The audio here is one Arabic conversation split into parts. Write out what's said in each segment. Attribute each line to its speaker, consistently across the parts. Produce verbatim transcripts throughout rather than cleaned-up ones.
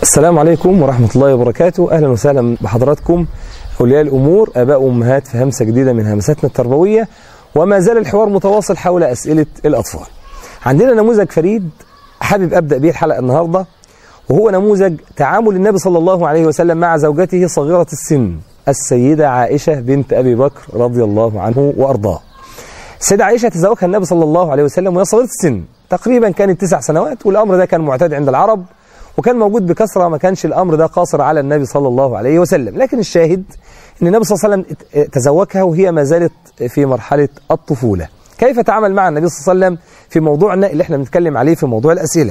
Speaker 1: السلام عليكم ورحمة الله وبركاته. أهلا وسهلا بحضراتكم أولياء الأمور، آباء وأمهات، في همسة جديدة من همساتنا التربوية. وما زال الحوار متواصل حول أسئلة الأطفال. عندنا نموذج فريد حابب أبدأ به الحلقة النهاردة، وهو نموذج تعامل النبي صلى الله عليه وسلم مع زوجته صغيرة السن السيدة عائشة بنت أبي بكر رضي الله عنه وأرضاه. السيدة عائشة تزوجها النبي صلى الله عليه وسلم وهي صغيرة السن، تقريبا كانت تسع سنوات، والأمر ده كان معتاد عند العرب وكان موجود بكثرة، ما كانش الأمر ده قاصر على النبي صلى الله عليه وسلم. لكن الشاهد أن النبي صلى الله عليه وسلم تزوجها وهي ما زالت في مرحلة الطفولة. كيف تعامل مع النبي صلى الله عليه وسلم في موضوعنا اللي احنا بنتكلم عليه في موضوع الأسئلة؟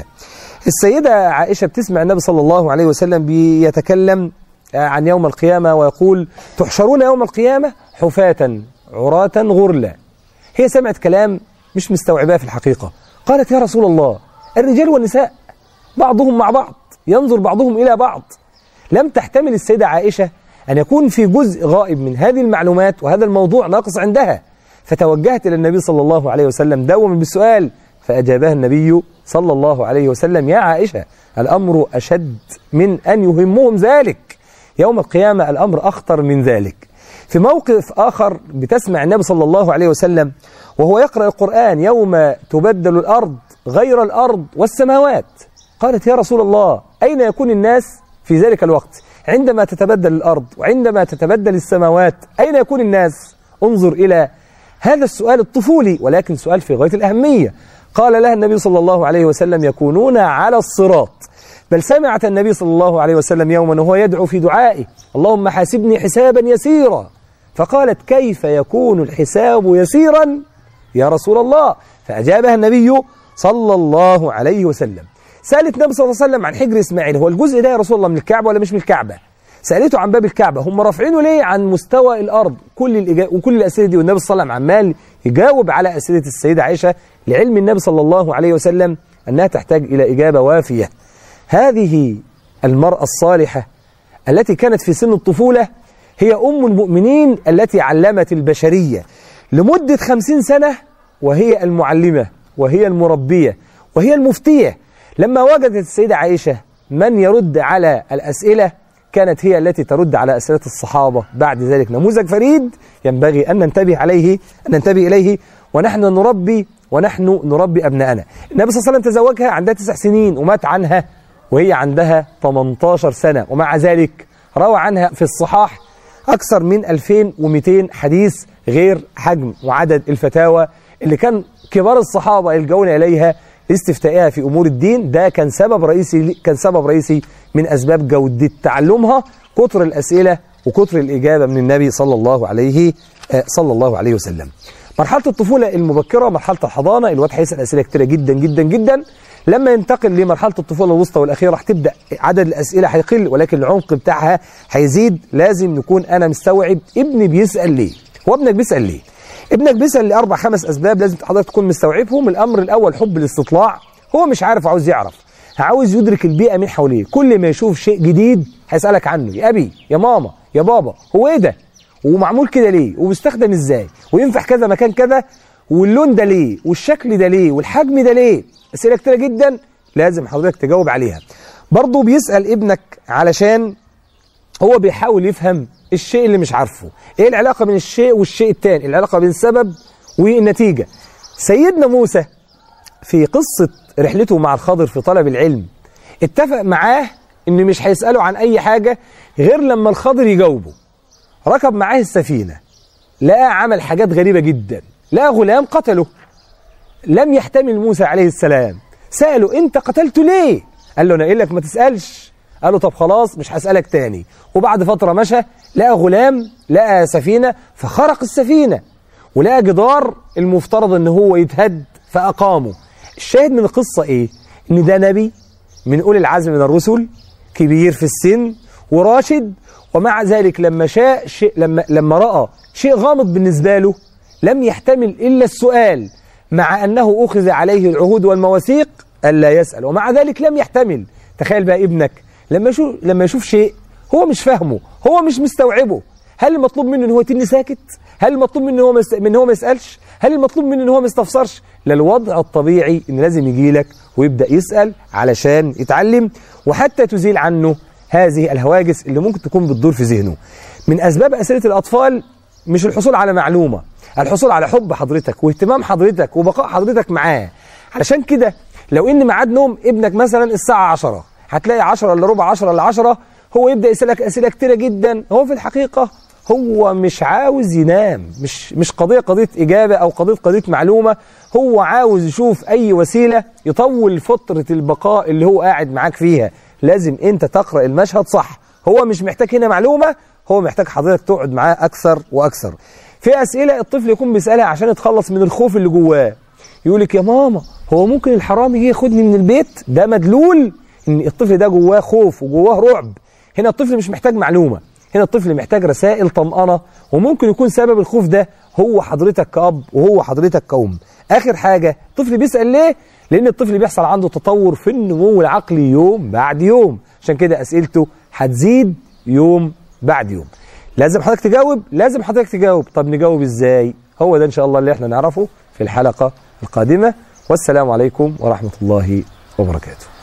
Speaker 1: السيدة عائشة بتسمع النبي صلى الله عليه وسلم بيتكلم عن يوم القيامة ويقول: تحشرون يوم القيامة حفاة عراة غرلا. هي سمعت كلام مش مستوعباه في الحقيقة. قالت: يا رسول الله، الرجال والنساء بعضهم مع بعض، ينظر بعضهم إلى بعض. لم تحتمل السيدة عائشة أن يكون في جزء غائب من هذه المعلومات وهذا الموضوع ناقص عندها، فتوجهت إلى النبي صلى الله عليه وسلم دوما بالسؤال، فأجابها النبي صلى الله عليه وسلم: يا عائشة، الأمر أشد من أن يهمهم ذلك، يوم القيامة الأمر أخطر من ذلك. في موقف آخر بتسمع النبي صلى الله عليه وسلم وهو يقرأ القرآن: يوم تبدل الأرض غير الأرض والسماوات. قالت: يا رسول الله، أين يكون الناس في ذلك الوقت عندما تتبدل الأرض وعندما تتبدل السماوات؟ أين يكون الناس؟ انظر إلى هذا السؤال الطفولي، ولكن سؤال في غاية الأهمية. قال لها النبي صلى الله عليه وسلم: يكونون على الصراط. بل سمعت النبي صلى الله عليه وسلم يوما وهو يدعو في دعائه: اللهم حاسبني حسابا يسيرا. فقالت: كيف يكون الحساب يسيرا يا رسول الله؟ فأجابها النبي صلى الله عليه وسلم. سألت النبي صلى الله عليه وسلم عن حجر إسماعيل: هو الجزء ده يا رسول الله من الكعبة ولا مش من الكعبة؟ سألته عن باب الكعبة: هم رافعينه ليه عن مستوى الأرض؟ كل الإجا... وكل الأسئلة دي، والنبي صلى الله عليه وسلم عمال يجاوب على أسئلة السيدة عائشة، لعلم النبي صلى الله عليه وسلم أنها تحتاج إلى إجابة وافية. هذه المرأة الصالحة التي كانت في سن الطفولة هي أم المؤمنين التي علمت البشرية لمدة خمسين سنة، وهي المعلمة وهي المربية وهي المفتية. لما وجدت السيدة عائشة من يرد على الأسئلة، كانت هي التي ترد على أسئلة الصحابة. بعد ذلك نموذج فريد ينبغي أن ننتبه عليه أن ننتبه إليه، ونحن نربي ونحن نربي أبنائنا. النبي صلى الله عليه وسلم تزوجها عندها تسع سنين ومات عنها وهي عندها ثمانية عشر سنة، ومع ذلك روى عنها في الصحاح أكثر من ألفين ومئتين حديث، غير حجم وعدد الفتاوى اللي كان كبار الصحابة يلجؤون إليها لاستفتائها في أمور الدين. ده كان سبب رئيسي كان سبب رئيسي من أسباب جودة تعلمها، كتر الأسئلة وكتر الإجابة من النبي صلى الله عليه صلى الله عليه وسلم. مرحلة الطفولة المبكرة، مرحلة الحضانة، الواد هيسأل أسئلة كتيرة جدا جدا جدا. لما ينتقل لمرحلة الطفولة الوسطى والأخيرة راح تبدأ عدد الأسئلة هيقل، ولكن العمق بتاعها هيزيد. لازم نكون أنا مستوعب ابني بيسأل ليه، هو ابنك بيسأل ليه؟ ابنك بيسأل لأربع خمس أسباب لازم حضرتك تكون مستوعبهم. الأمر الأول حب الاستطلاع، هو مش عارف، عاوز يعرف، عاوز يدرك البيئة من حواليه. كل ما يشوف شيء جديد هيسألك عنه: يا أبي، يا ماما، يا بابا، هو إيه ده؟ ومعمول كده ليه؟ وبيستخدم إزاي؟ وينفع كذا مكان كذا؟ واللون ده ليه؟ والشكل ده ليه؟ والحجم ده ليه؟ أسئلة كتيرة جدا لازم حضرتك تجاوب عليها. برضه بيسأل ابنك علشان هو بيحاول يفهم الشيء اللي مش عارفه. ايه العلاقة بين الشيء والشيء التاني؟ العلاقة بين السبب والنتيجة. سيدنا موسى في قصة رحلته مع الخضر في طلب العلم اتفق معاه ان مش هيسأله عن اي حاجة غير لما الخضر يجاوبه. ركب معاه السفينة، لقى عمل حاجات غريبة جدا، لقى غلام قتله. لم يحتمل موسى عليه السلام، سأله: انت قتلته ليه؟ قال له: انا قايل لك ما تسألش. قال له: طب خلاص مش هسألك تاني. وبعد فترة مشى، لقى غلام، لقى سفينة، فخرق السفينة، ولقى جدار المفترض ان هو يتهد فأقامه. الشاهد من القصة ايه؟ ان ده نبي من أولي العزم من الرسل، كبير في السن وراشد، ومع ذلك لما شاء شيء لما لما رأى شيء غامض بالنسبة له لم يحتمل إلا السؤال، مع أنه أخذ عليه العهود والمواثيق ألا يسأل، ومع ذلك لم يحتمل. تخيل بقى ابنك لما يشوف لما يشوف شيء هو مش فاهمه، هو مش مستوعبه، هل المطلوب منه ان هو يتني ساكت؟ هل المطلوب منه ان هو مست... من هو ما يسالش؟ هل المطلوب منه ان هو ما يستفسرش؟ لا، الوضع الطبيعي ان لازم يجي لك ويبدا يسال علشان يتعلم، وحتى تزيل عنه هذه الهواجس اللي ممكن تكون بتدور في ذهنه. من اسباب اسئله الاطفال مش الحصول على معلومه، الحصول على حب حضرتك واهتمام حضرتك وبقاء حضرتك معاه. علشان كده لو ان ميعاد نوم ابنك مثلا الساعه عشرة، هتلاقي عشرة الا ربع، عشرة الا عشرة هو يبدا يسالك اسئله كتيره جدا. هو في الحقيقه هو مش عاوز ينام، مش مش قضيه قضيه اجابه او قضيه قضيه معلومه، هو عاوز يشوف اي وسيله يطول فتره البقاء اللي هو قاعد معاك فيها. لازم انت تقرا المشهد صح. هو مش محتاج هنا معلومه، هو محتاج حضرتك تقعد معاه اكثر واكثر. في اسئله الطفل يكون بيسالها عشان يتخلص من الخوف اللي جواه. يقول لك يا ماما هو ممكن الحرامي يجي ياخدني من البيت؟ ده مدلول ان الطفل ده جواه خوف وجواه رعب. هنا الطفل مش محتاج معلومه، هنا الطفل محتاج رسائل طمأنة، وممكن يكون سبب الخوف ده هو حضرتك كأب وهو حضرتك كأم. آخر حاجة، الطفل بيسأل ليه؟ لأن الطفل بيحصل عنده تطور في النمو العقلي يوم بعد يوم، عشان كده أسئلته هتزيد يوم بعد يوم. لازم حضرتك تجاوب، لازم حضرتك تجاوب. طب نجاوب إزاي؟ هو ده إن شاء الله اللي احنا نعرفه في الحلقة القادمة. والسلام عليكم ورحمة الله وبركاته.